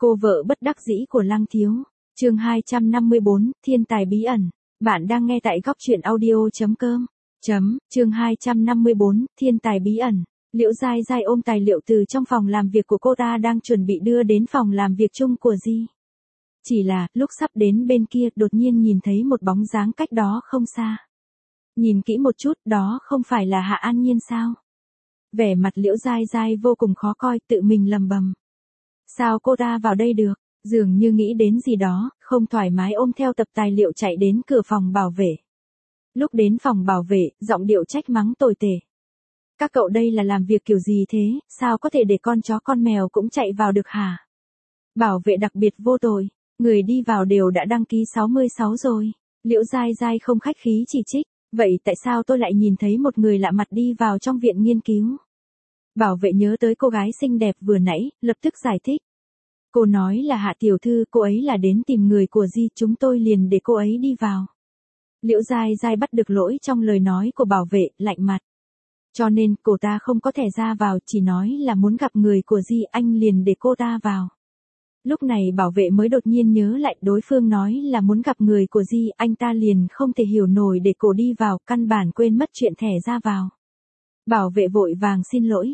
Cô vợ bất đắc dĩ của Lăng Thiếu. Chương 254, Thiên tài bí ẩn. Bạn đang nghe tại góc truyện audio.com. Chương 254, Thiên tài bí ẩn. Liễu Giai Giai ôm tài liệu từ trong phòng làm việc của cô ta đang chuẩn bị đưa đến phòng làm việc chung của Di. Chỉ là, lúc sắp đến bên kia đột nhiên nhìn thấy một bóng dáng cách đó không xa. Nhìn kỹ một chút, đó không phải là Hạ An Nhiên sao? Vẻ mặt Liễu Giai Giai vô cùng khó coi, tự mình lầm bầm. Sao cô ta vào đây được? Dường như nghĩ đến gì đó, không thoải mái ôm theo tập tài liệu chạy đến cửa phòng bảo vệ. Lúc đến phòng bảo vệ, giọng điệu trách mắng tồi tệ. Các cậu đây là làm việc kiểu gì thế, sao có thể để con chó con mèo cũng chạy vào được hả? Bảo vệ đặc biệt vô tội, người đi vào đều đã đăng ký 66 rồi. Liễu Giai Giai không khách khí chỉ trích, vậy tại sao tôi lại nhìn thấy một người lạ mặt đi vào trong viện nghiên cứu? Bảo vệ nhớ tới cô gái xinh đẹp vừa nãy, lập tức giải thích. Cô nói là Hạ tiểu thư, cô ấy là đến tìm người của Di, chúng tôi liền để cô ấy đi vào. Liễu Giai Giai bắt được lỗi trong lời nói của bảo vệ, lạnh mặt. Cho nên cô ta không có thẻ ra vào, chỉ nói là muốn gặp người của Di, anh liền để cô ta vào. Lúc này bảo vệ mới đột nhiên nhớ lại đối phương nói là muốn gặp người của Di, anh ta liền không thể hiểu nổi để cô đi vào, căn bản quên mất chuyện thẻ ra vào. Bảo vệ vội vàng xin lỗi.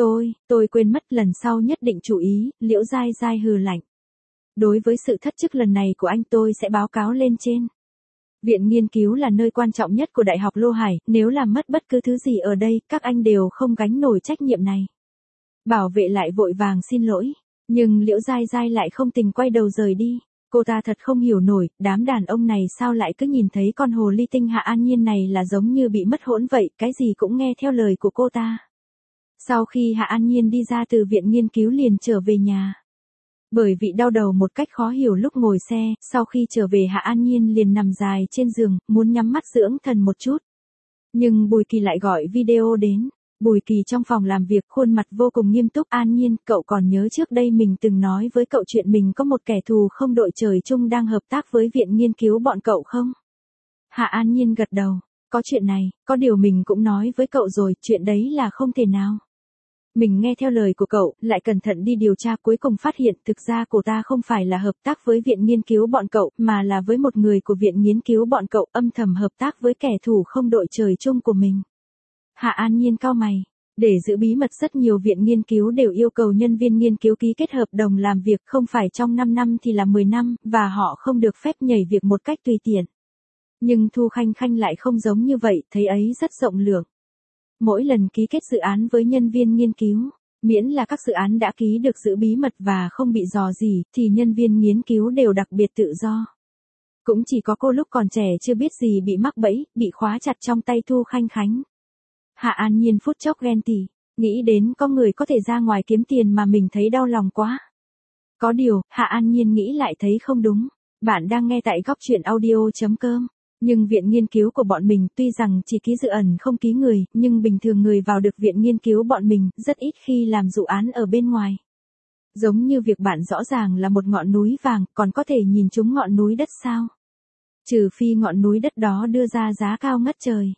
Tôi quên mất, lần sau nhất định chú ý. Liễu Giai Giai hừ lạnh. Đối với sự thất chức lần này của anh tôi sẽ báo cáo lên trên. Viện nghiên cứu là nơi quan trọng nhất của Đại học Lô Hải, nếu làm mất bất cứ thứ gì ở đây, các anh đều không gánh nổi trách nhiệm này. Bảo vệ lại vội vàng xin lỗi, nhưng Liễu Giai Giai lại không tình quay đầu rời đi. Cô ta thật không hiểu nổi, đám đàn ông này sao lại cứ nhìn thấy con hồ ly tinh Hạ An Nhiên này là giống như bị mất hỗn vậy, cái gì cũng nghe theo lời của cô ta. Sau khi Hạ An Nhiên đi ra từ viện nghiên cứu liền trở về nhà. Bởi vì đau đầu một cách khó hiểu lúc ngồi xe, sau khi trở về Hạ An Nhiên liền nằm dài trên giường, muốn nhắm mắt dưỡng thần một chút. Nhưng Bùi Kỳ lại gọi video đến. Bùi Kỳ trong phòng làm việc khuôn mặt vô cùng nghiêm túc. An Nhiên, cậu còn nhớ trước đây mình từng nói với cậu chuyện mình có một kẻ thù không đội trời chung đang hợp tác với viện nghiên cứu bọn cậu không? Hạ An Nhiên gật đầu. Có chuyện này, có điều mình cũng nói với cậu rồi, chuyện đấy là không thể nào. Mình nghe theo lời của cậu, lại cẩn thận đi điều tra, cuối cùng phát hiện thực ra cô ta không phải là hợp tác với viện nghiên cứu bọn cậu, mà là với một người của viện nghiên cứu bọn cậu, âm thầm hợp tác với kẻ thù không đội trời chung của mình. Hạ An Nhiên cau mày. Để giữ bí mật, rất nhiều viện nghiên cứu đều yêu cầu nhân viên nghiên cứu ký kết hợp đồng làm việc, không phải trong 5 năm thì là 10 năm, và họ không được phép nhảy việc một cách tùy tiện. Nhưng Thu Khanh Khanh lại không giống như vậy, thấy ấy rất rộng lượng. Mỗi lần ký kết dự án với nhân viên nghiên cứu, miễn là các dự án đã ký được giữ bí mật và không bị rò rỉ, thì nhân viên nghiên cứu đều đặc biệt tự do. Cũng chỉ có cô lúc còn trẻ chưa biết gì bị mắc bẫy, bị khóa chặt trong tay Thu Khanh Khánh. Hạ An Nhiên phút chốc ghen tị, nghĩ đến có người có thể ra ngoài kiếm tiền mà mình thấy đau lòng quá. Có điều, Hạ An Nhiên nghĩ lại thấy không đúng. Bạn đang nghe tại góc truyện audio.com. Nhưng viện nghiên cứu của bọn mình tuy rằng chỉ ký dự ẩn không ký người, nhưng bình thường người vào được viện nghiên cứu bọn mình rất ít khi làm dự án ở bên ngoài. Giống như việc bạn rõ ràng là một ngọn núi vàng, còn có thể nhìn trúng ngọn núi đất sao? Trừ phi ngọn núi đất đó đưa ra giá cao ngất trời.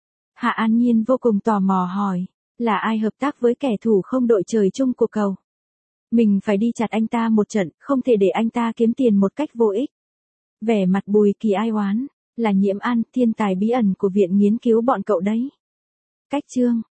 Hạ An Nhiên vô cùng tò mò hỏi, là ai hợp tác với kẻ thù không đội trời chung của cậu? Mình phải đi chặt anh ta một trận, không thể để anh ta kiếm tiền một cách vô ích. Vẻ mặt Bùi Kỳ ai oán. Là Nhiễm An, thiên tài bí ẩn của viện nghiên cứu bọn cậu đấy. Cách chương